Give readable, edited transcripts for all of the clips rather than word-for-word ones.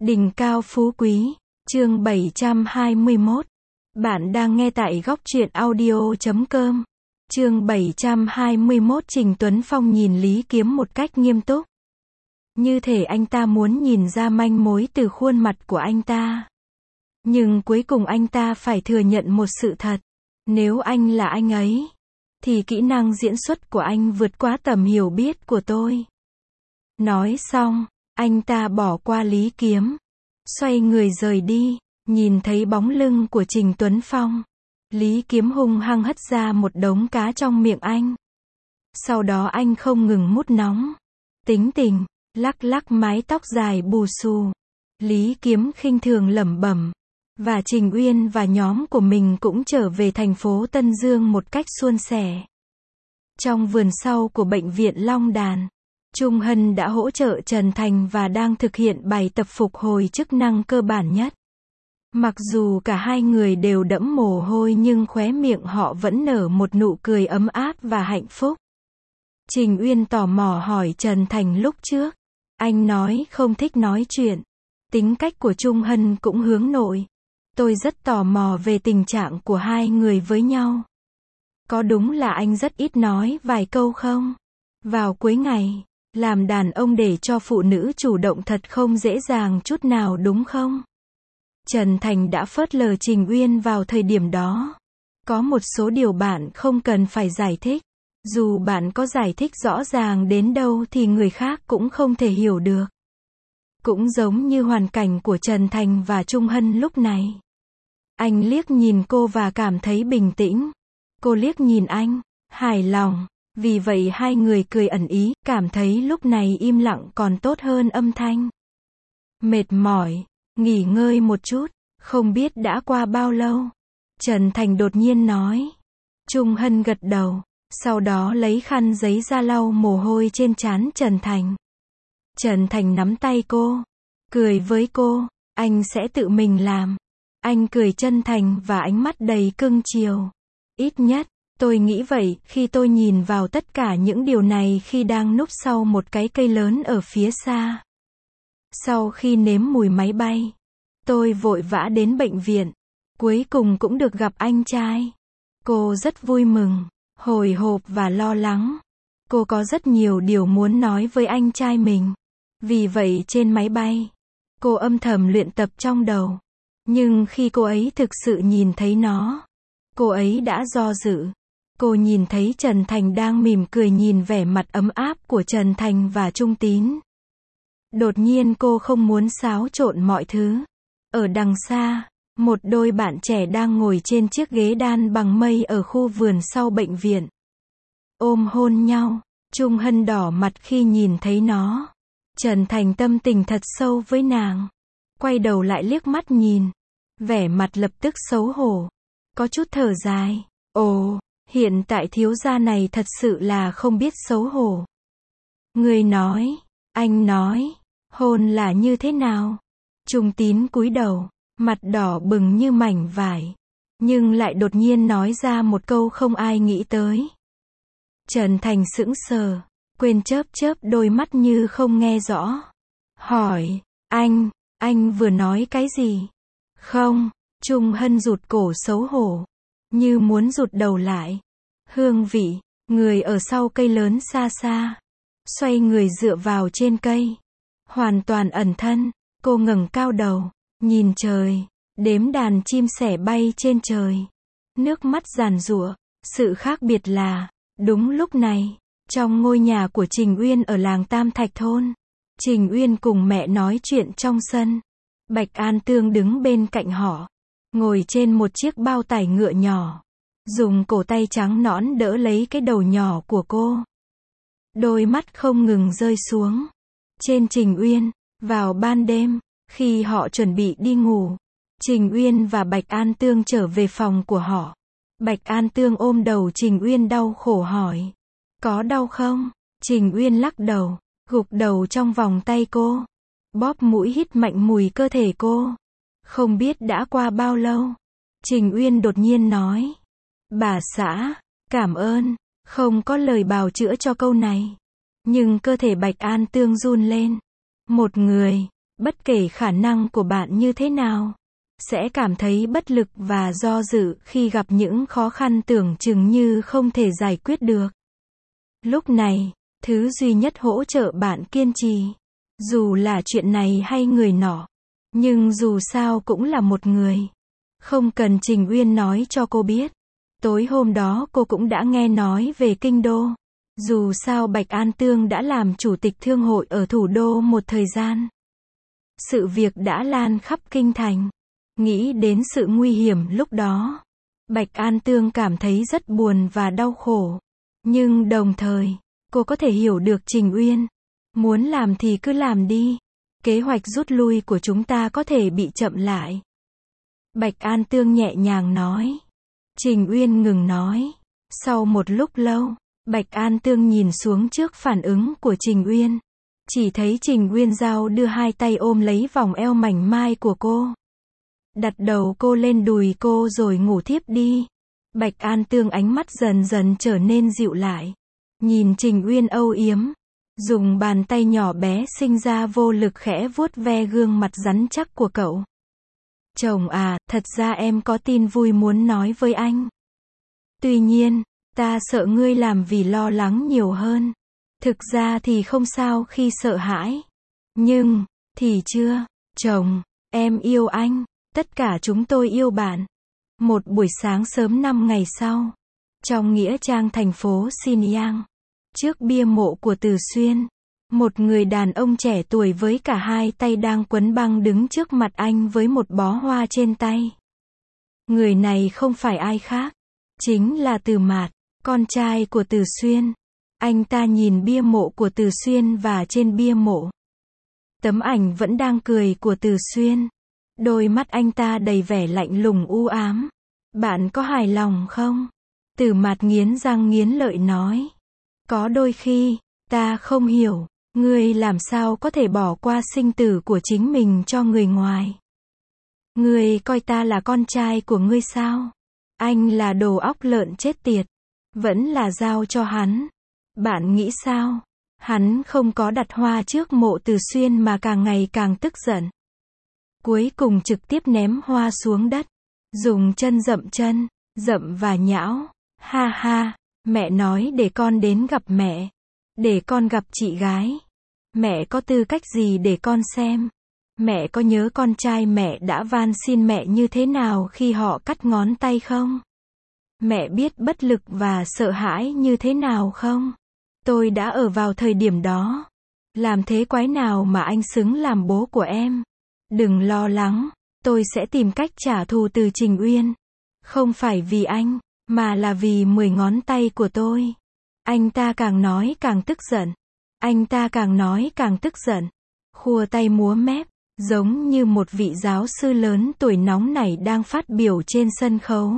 Đỉnh cao phú quý, chương 721. Bạn đang nghe tại góc truyện audio.com. Chương 721. Trình Tuấn Phong nhìn Lý Kiếm một cách nghiêm túc. Như thể anh ta muốn nhìn ra manh mối từ khuôn mặt của anh ta. Nhưng cuối cùng anh ta phải thừa nhận một sự thật. Nếu anh là anh ấy, thì kỹ năng diễn xuất của anh vượt quá tầm hiểu biết của tôi. Nói xong, anh ta bỏ qua Lý Kiếm, xoay người rời đi. Nhìn thấy bóng lưng của Trình Tuấn Phong, Lý Kiếm hung hăng hất ra một đống cá trong miệng anh. Sau đó anh không ngừng mút nóng, tính tình, lắc lắc mái tóc dài bù xù. Lý Kiếm khinh thường lẩm bẩm. Và Trình Uyên và nhóm của mình cũng trở về thành phố Tân Dương một cách suôn sẻ. Trong vườn sau của bệnh viện Long Đàn, Trung Hân đã hỗ trợ Trần Thành và đang thực hiện bài tập phục hồi chức năng cơ bản nhất. Mặc dù cả hai người đều đẫm mồ hôi nhưng khóe miệng họ vẫn nở một nụ cười ấm áp và hạnh phúc. Trình Uyên tò mò hỏi Trần Thành lúc trước. Anh nói không thích nói chuyện. Tính cách của Trung Hân cũng hướng nội. Tôi rất tò mò về tình trạng của hai người với nhau. Có đúng là anh rất ít nói vài câu không? Vào cuối ngày, làm đàn ông để cho phụ nữ chủ động thật không dễ dàng chút nào đúng không? Trần Thành đã phớt lờ Trình Uyên vào thời điểm đó. Có một số điều bạn không cần phải giải thích. Dù bạn có giải thích rõ ràng đến đâu thì người khác cũng không thể hiểu được. Cũng giống như hoàn cảnh của Trần Thành và Trung Hân lúc này. Anh liếc nhìn cô và cảm thấy bình tĩnh. Cô liếc nhìn anh, hài lòng. Vì vậy hai người cười ẩn ý, cảm thấy lúc này im lặng còn tốt hơn âm thanh. Mệt mỏi, nghỉ ngơi một chút, không biết đã qua bao lâu. Trần Thành đột nhiên nói. Trung Hân gật đầu, sau đó lấy khăn giấy ra lau mồ hôi trên trán Trần Thành. Trần Thành nắm tay cô, cười với cô, anh sẽ tự mình làm. Anh cười chân thành và ánh mắt đầy cưng chiều. Ít nhất, tôi nghĩ vậy khi tôi nhìn vào tất cả những điều này khi đang núp sau một cái cây lớn ở phía xa. Sau khi nếm mùi máy bay, tôi vội vã đến bệnh viện. Cuối cùng cũng được gặp anh trai. Cô rất vui mừng, hồi hộp và lo lắng. Cô có rất nhiều điều muốn nói với anh trai mình. Vì vậy trên máy bay, cô âm thầm luyện tập trong đầu. Nhưng khi cô ấy thực sự nhìn thấy nó, cô ấy đã do dự. Cô nhìn thấy Trần Thành đang mỉm cười nhìn vẻ mặt ấm áp của Trần Thành và Trung Tín. Đột nhiên cô không muốn xáo trộn mọi thứ. Ở đằng xa, một đôi bạn trẻ đang ngồi trên chiếc ghế đan bằng mây ở khu vườn sau bệnh viện. Ôm hôn nhau, Trung Hân đỏ mặt khi nhìn thấy nó. Trần Thành tâm tình thật sâu với nàng. Quay đầu lại liếc mắt nhìn. Vẻ mặt lập tức xấu hổ. Có chút thở dài. Ồ, hiện tại thiếu gia này thật sự là không biết xấu hổ. Người nói, anh nói, hôn là như thế nào? Trung Tín cúi đầu, mặt đỏ bừng như mảnh vải. Nhưng lại đột nhiên nói ra một câu không ai nghĩ tới. Trần Thành sững sờ, quên chớp chớp đôi mắt như không nghe rõ. Hỏi, anh vừa nói cái gì? Không, Trung Hân rụt cổ xấu hổ, như muốn rụt đầu lại. Hương vị, người ở sau cây lớn xa xa, xoay người dựa vào trên cây. Hoàn toàn ẩn thân, cô ngẩng cao đầu, nhìn trời, đếm đàn chim sẻ bay trên trời. Nước mắt giàn giụa, sự khác biệt là, đúng lúc này, trong ngôi nhà của Trình Uyên ở làng Tam Thạch Thôn, Trình Uyên cùng mẹ nói chuyện trong sân. Bạch An Tương đứng bên cạnh họ, ngồi trên một chiếc bao tải ngựa nhỏ, dùng cổ tay trắng nõn đỡ lấy cái đầu nhỏ của cô. Đôi mắt không ngừng rơi xuống trên Trình Uyên. Vào ban đêm, khi họ chuẩn bị đi ngủ, Trình Uyên và Bạch An Tương trở về phòng của họ. Bạch An Tương ôm đầu Trình Uyên đau khổ hỏi. Có đau không? Trình Uyên lắc đầu, gục đầu trong vòng tay cô. Bóp mũi hít mạnh mùi cơ thể cô. Không biết đã qua bao lâu. Trình Uyên đột nhiên nói. Bà xã, cảm ơn. Không có lời bào chữa cho câu này. Nhưng cơ thể Bạch An Tương run lên. Một người, Bất kể khả năng của bạn như thế nào, sẽ cảm thấy bất lực và do dự khi gặp những khó khăn tưởng chừng như không thể giải quyết được. Lúc này, thứ duy nhất hỗ trợ bạn kiên trì, dù là chuyện này hay người nọ, nhưng dù sao cũng là một người. Không cần Trình Uyên nói cho cô biết. Tối hôm đó cô cũng đã nghe nói về kinh đô. Dù sao Bạch An Tương đã làm chủ tịch thương hội ở thủ đô một thời gian. Sự việc đã lan khắp kinh thành. Nghĩ đến sự nguy hiểm lúc đó, Bạch An Tương cảm thấy rất buồn và đau khổ. Nhưng đồng thời, cô có thể hiểu được Trình Uyên. Muốn làm thì cứ làm đi. Kế hoạch rút lui của chúng ta có thể bị chậm lại. Bạch An Tương nhẹ nhàng nói. Trình Uyên ngừng nói. Sau một lúc lâu, Bạch An Tương nhìn xuống trước phản ứng của Trình Uyên. Chỉ thấy Trình Uyên Giao đưa hai tay ôm lấy vòng eo mảnh mai của cô. Đặt đầu cô lên đùi cô rồi ngủ thiếp đi. Bạch An Tương ánh mắt dần dần trở nên dịu lại. Nhìn Trình Uyên âu yếm. Dùng bàn tay nhỏ bé sinh ra vô lực khẽ vuốt ve gương mặt rắn chắc của cậu. Chồng à, thật ra em có tin vui muốn nói với anh. Tuy nhiên, ta sợ ngươi làm vì lo lắng nhiều hơn. Thực ra thì không sao khi sợ hãi. Nhưng, thì chưa, chồng, em yêu anh. Tất cả chúng tôi yêu bạn. Một buổi sáng sớm 5 ngày sau, trong nghĩa trang thành phố Xinyang, trước bia mộ của Từ Xuyên, một người đàn ông trẻ tuổi với cả hai tay đang quấn băng đứng trước mặt anh với một bó hoa trên tay. Người này không phải ai khác, chính là Từ Mạt, con trai của Từ Xuyên. Anh ta nhìn bia mộ của Từ Xuyên và trên bia mộ, tấm ảnh vẫn đang cười của Từ Xuyên. Đôi mắt anh ta đầy vẻ lạnh lùng u ám. Bạn có hài lòng không? Từ Mạt nghiến răng nghiến lợi nói. Có đôi khi, ta không hiểu, ngươi làm sao có thể bỏ qua sinh tử của chính mình cho người ngoài. Ngươi coi ta là con trai của ngươi sao? Anh là đồ óc lợn chết tiệt. Vẫn là giao cho hắn. Bạn nghĩ sao? Hắn không có đặt hoa trước mộ Từ Xuyên mà càng ngày càng tức giận. Cuối cùng trực tiếp ném hoa xuống đất. Dùng chân, dậm và nhão. Ha ha, mẹ nói để con đến gặp mẹ. Để con gặp chị gái. Mẹ có tư cách gì để con xem? Mẹ có nhớ con trai mẹ đã van xin mẹ như thế nào khi họ cắt ngón tay không? Mẹ biết bất lực và sợ hãi như thế nào không? Tôi đã ở vào thời điểm đó. Làm thế quái nào mà anh xứng làm bố của em? Đừng lo lắng, tôi sẽ tìm cách trả thù từ Trình Uyên. Không phải vì anh, mà là vì 10 ngón tay của tôi. Anh ta càng nói càng tức giận. Anh ta càng nói càng tức giận. Khua tay múa mép, giống như một vị giáo sư lớn tuổi nóng nảy đang phát biểu trên sân khấu.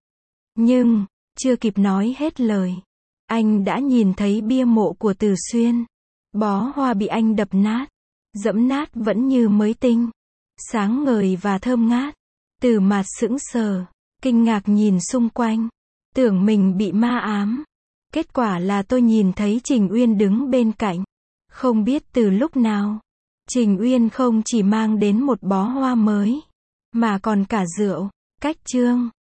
Nhưng, chưa kịp nói hết lời, anh đã nhìn thấy bia mộ của Từ Xuyên. Bó hoa bị anh đập nát, dẫm nát vẫn như mới tinh, sáng ngời và thơm ngát. Từ Mạt sững sờ, kinh ngạc nhìn xung quanh, tưởng mình bị ma ám. Kết quả là tôi nhìn thấy Trình Uyên đứng bên cạnh. Không biết từ lúc nào, Trình Uyên không chỉ mang đến một bó hoa mới, mà còn cả rượu, cách trương.